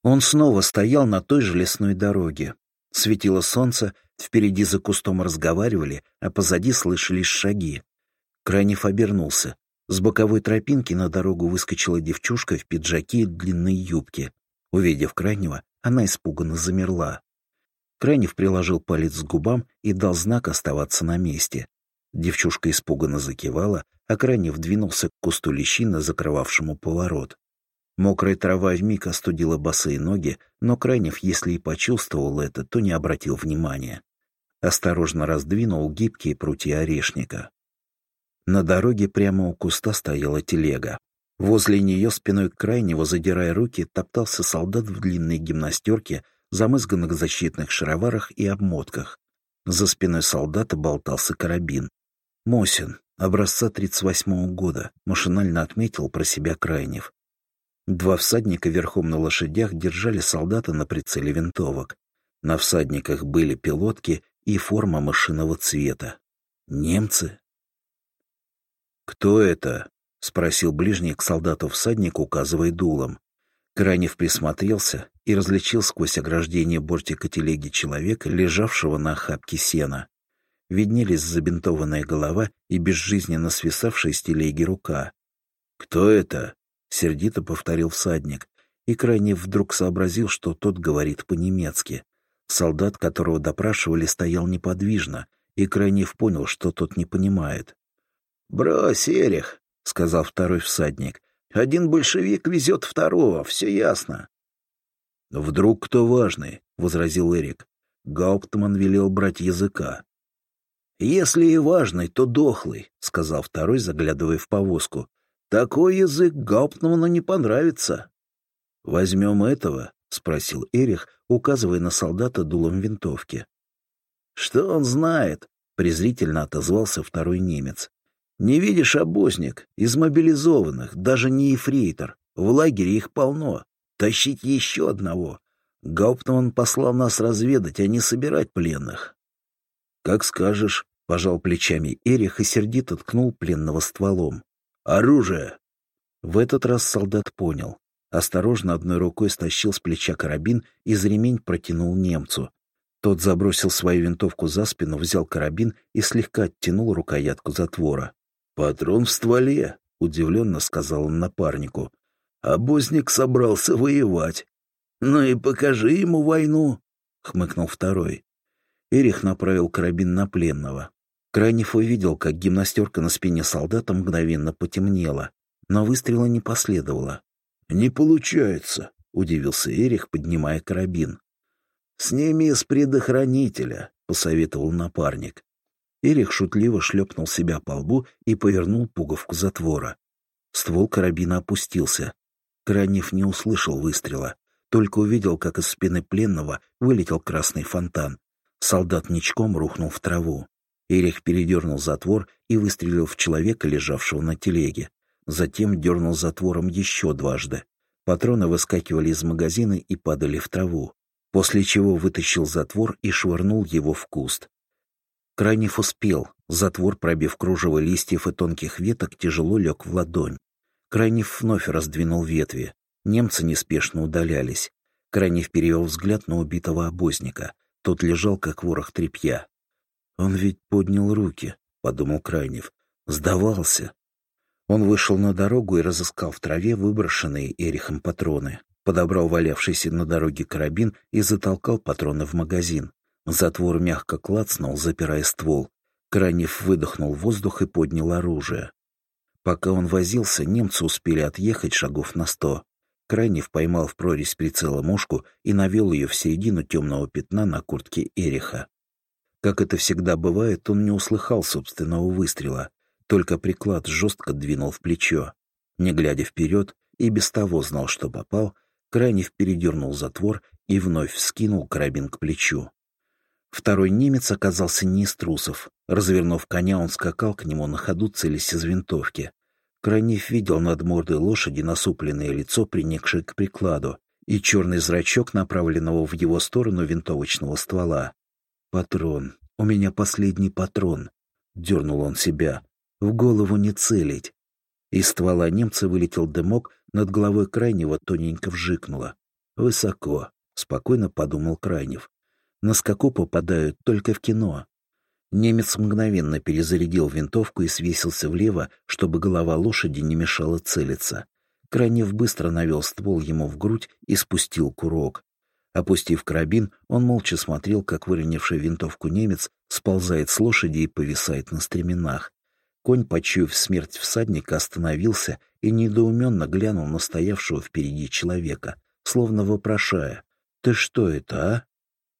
Он снова стоял на той же лесной дороге. Светило солнце, впереди за кустом разговаривали, а позади слышались шаги. Крайнев обернулся. С боковой тропинки на дорогу выскочила девчушка в пиджаке и длинной юбке. Увидев Крайнего, она испуганно замерла. Крайнев приложил палец к губам и дал знак оставаться на месте. Девчушка испуганно закивала, а Крайнев двинулся к кусту лещины, закрывавшему поворот. Мокрая трава вмиг остудила босые ноги, но Крайнев, если и почувствовал это, то не обратил внимания. Осторожно раздвинул гибкие прутья орешника. На дороге прямо у куста стояла телега. Возле нее, спиной к Крайневу, задирая руки, топтался солдат в длинной гимнастерке, замызганных защитных шароварах и обмотках. За спиной солдата болтался карабин. «Мосин, образца 38-го года», — машинально отметил про себя Крайнев. Два всадника верхом на лошадях держали солдата на прицеле винтовок. На всадниках были пилотки и форма мышиного цвета. Немцы? «Кто это?» — спросил ближний к солдату всадник, указывая дулом. Крайнев присмотрелся и различил сквозь ограждение бортика телеги человека, лежавшего на охапке сена. Виднелись забинтованная голова и безжизненно свисавшая с телеги рука. «Кто это?» — сердито повторил всадник, и Крайнев вдруг сообразил, что тот говорит по-немецки. Солдат, которого допрашивали, стоял неподвижно, и Крайнев понял, что тот не понимает. «Брось, Эрих», — сказал второй всадник. «Один большевик везет второго, все ясно». «Вдруг кто важный», — возразил Эрик. Гауптман велел брать языка. «Если и важный, то дохлый», — сказал второй, заглядывая в повозку. «Такой язык Гауптману не понравится». «Возьмем этого?» — спросил Эрих, указывая на солдата дулом винтовки. «Что он знает?» — презрительно отозвался второй немец. «Не видишь, обозник, из мобилизованных, даже не ефрейтор. В лагере их полно. Тащить еще одного. Гауптман послал нас разведать, а не собирать пленных». «Как скажешь», — пожал плечами Эрих и сердито ткнул пленного стволом. «Оружие!» В этот раз солдат понял. Осторожно одной рукой стащил с плеча карабин и за ремень протянул немцу. Тот забросил свою винтовку за спину, взял карабин и слегка оттянул рукоятку затвора. «Патрон в стволе», — удивленно сказал он напарнику. «Обозник собрался воевать». «Ну и покажи ему войну», — хмыкнул второй. Эрих направил карабин на пленного. Крайнев увидел, как гимнастерка на спине солдата мгновенно потемнела, но выстрела не последовало. «Не получается», — удивился Эрих, поднимая карабин. «Сними с предохранителя», — посоветовал напарник. Эрих шутливо шлепнул себя по лбу и повернул пуговку затвора. Ствол карабина опустился. Крайнев не услышал выстрела, только увидел, как из спины пленного вылетел красный фонтан. Солдат ничком рухнул в траву. Эрих передернул затвор и выстрелил в человека, лежавшего на телеге. Затем дернул затвором еще дважды. Патроны выскакивали из магазина и падали в траву, после чего вытащил затвор и швырнул его в куст. Крайнев успел. Затвор, пробив кружево листьев и тонких веток, тяжело лег в ладонь. Крайнев вновь раздвинул ветви. Немцы неспешно удалялись. Крайнев перевел взгляд на убитого обозника. Тот лежал, как ворох тряпья. «Он ведь поднял руки», — подумал Крайнев. «Сдавался». Он вышел на дорогу и разыскал в траве выброшенные Эрихом патроны. Подобрал валявшийся на дороге карабин и затолкал патроны в магазин. Затвор мягко клацнул, запирая ствол. Крайнев выдохнул воздух и поднял оружие. Пока он возился, немцы успели отъехать шагов на 100. Крайнев поймал в прорезь прицела мушку и навел ее в середину темного пятна на куртке Эриха. Как это всегда бывает, он не услыхал собственного выстрела, только приклад жестко двинул в плечо. Не глядя вперед, и без того знал, что попал, Крайнев передернул затвор и вновь вскинул карабин к плечу. Второй немец оказался не из трусов. Развернув коня, он скакал к нему на ходу, целясь из винтовки. Крайнев видел над мордой лошади насупленное лицо, приникшее к прикладу, и черный зрачок, направленного в его сторону винтовочного ствола. «Патрон. У меня последний патрон», — дернул он себя. «В голову не целить». Из ствола немца вылетел дымок, над головой Крайнего тоненько вжикнуло. Высоко, спокойно подумал Крайнев. На скаку попадают только в кино. Немец мгновенно перезарядил винтовку и свесился влево, чтобы голова лошади не мешала целиться. Крайнев быстро навел ствол ему в грудь и спустил курок. Опустив карабин, он молча смотрел, как выронивший винтовку немец сползает с лошади и повисает на стременах. Конь, почуяв смерть всадника, остановился и недоуменно глянул на стоявшего впереди человека, словно вопрошая: «Ты что это, а?»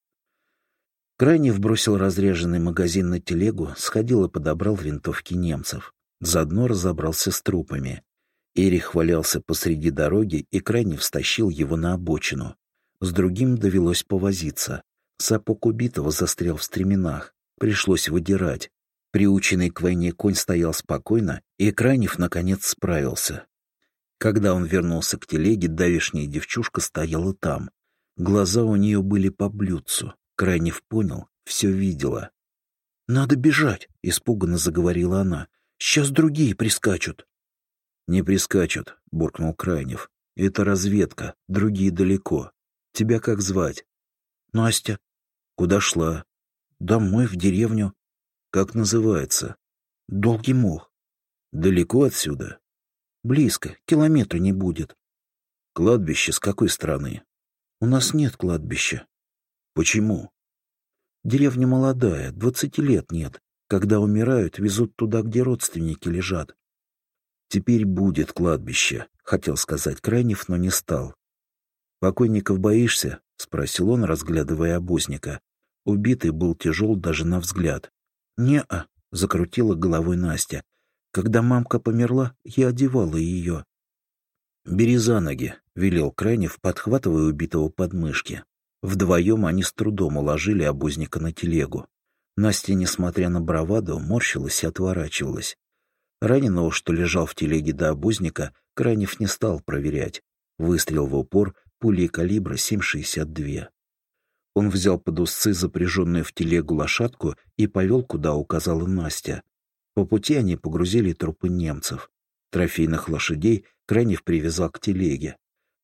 Крайнев бросил разряженный магазин на телегу, сходил и подобрал винтовки немцев. Заодно разобрался с трупами. Эрих валялся посреди дороги, и Крайнев стащил его на обочину. С другим довелось повозиться. Сапог убитого застрял в стременах. Пришлось выдирать. Приученный к войне конь стоял спокойно, и Крайнев, наконец, справился. Когда он вернулся к телеге, давешняя девчушка стояла там. Глаза у нее были по блюдцу. Крайнев понял, все видела. «Надо бежать!» — испуганно заговорила она. «Сейчас другие прискачут!» «Не прискачут», — буркнул Крайнев. «Это разведка, другие далеко. Тебя как звать?» «Настя». «Куда шла?» «Домой, в деревню». «Как называется?» «Долгий мох». «Далеко отсюда?» «Близко, километра не будет». «Кладбище с какой стороны?» «У нас нет кладбища». «Почему?» «Деревня молодая, 20 лет нет. Когда умирают, везут туда, где родственники лежат». «Теперь будет кладбище», — хотел сказать Крайнев, но не стал. «Покойников боишься?» — спросил он, разглядывая обозника. Убитый был тяжел даже на взгляд. «Не-а», — закрутила головой Настя. «Когда мамка померла, я одевала ее». «Бери за ноги», — велел Крайнев, подхватывая убитого под мышки. Вдвоем они с трудом уложили обозника на телегу. Настя, несмотря на браваду, морщилась и отворачивалась. Раненого, что лежал в телеге до обозника, Крайнев не стал проверять. Выстрел в упор пулей калибра 7,62. Он взял под узцы запряженную в телегу лошадку и повел, куда указала Настя. По пути они погрузили трупы немцев. Трофейных лошадей Крайнев привязал к телеге.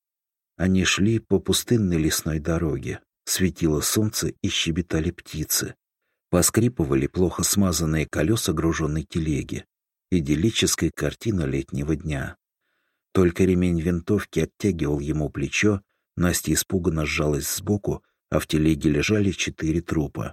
Они шли по пустынной лесной дороге. Светило солнце и щебетали птицы. Поскрипывали плохо смазанные колеса груженной телеги. Идиллическая картина летнего дня. Только ремень винтовки оттягивал ему плечо, Настя испуганно сжалась сбоку, а в телеге лежали 4 трупа.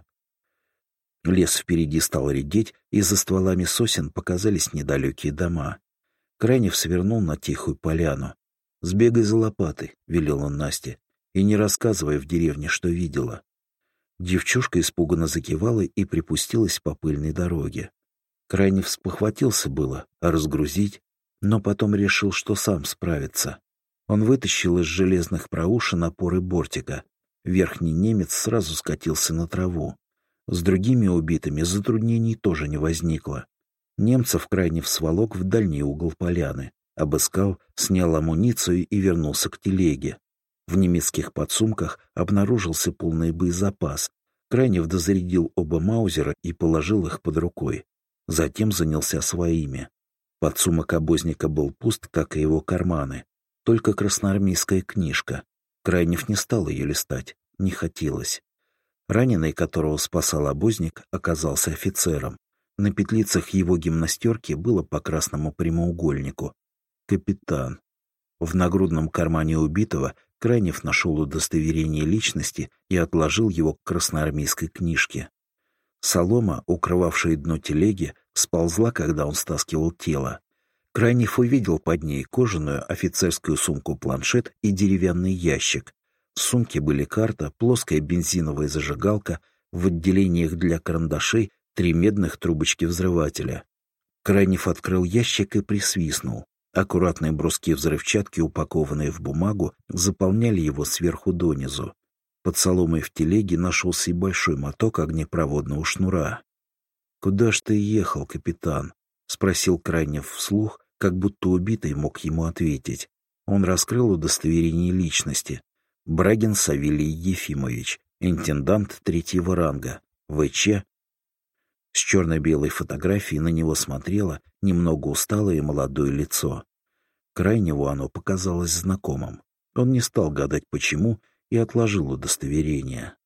Лес впереди стал редеть, и за стволами сосен показались недалекие дома. Крайнев свернул на тихую поляну. «Сбегай за лопатой», — велел он Насте, — «и не рассказывай в деревне, что видела». Девчушка испуганно закивала и припустилась по пыльной дороге. Крайнев спохватился было, а разгрузить, но потом решил, что сам справится. Он вытащил из железных проушин опоры бортика. Верхний немец сразу скатился на траву. С другими убитыми затруднений тоже не возникло. Немцев Крайнев сволок в дальний угол поляны, обыскал, снял амуницию и вернулся к телеге. В немецких подсумках обнаружился полный боезапас. Крайнев дозарядил оба маузера и положил их под рукой. Затем занялся своими. Подсумок обозника был пуст, как и его карманы. Только красноармейская книжка. Крайнев не стал ее листать, не хотелось. Раненый, которого спасал обозник, оказался офицером. На петлицах его гимнастерки было по красному прямоугольнику. Капитан. В нагрудном кармане убитого Крайнев нашел удостоверение личности и отложил его к красноармейской книжке. Солома, укрывавшая дно телеги, сползла, когда он стаскивал тело. Крайнев увидел под ней кожаную офицерскую сумку-планшет и деревянный ящик. В сумке были карта, плоская бензиновая зажигалка, в отделениях для карандашей 3 медных трубочки взрывателя. Крайнев открыл ящик и присвистнул. Аккуратные бруски взрывчатки, упакованные в бумагу, заполняли его сверху донизу. Под соломой в телеге нашелся и большой моток огнепроводного шнура. «Куда ж ты ехал, капитан?» — спросил Крайнев вслух, как будто убитый мог ему ответить. Он раскрыл удостоверение личности. Брагин Савелий Ефимович, интендант 3-го ранга, ВЧ. С черно-белой фотографией на него смотрело немного усталое молодое лицо. Крайневу оно показалось знакомым. Он не стал гадать, почему, и отложил удостоверение.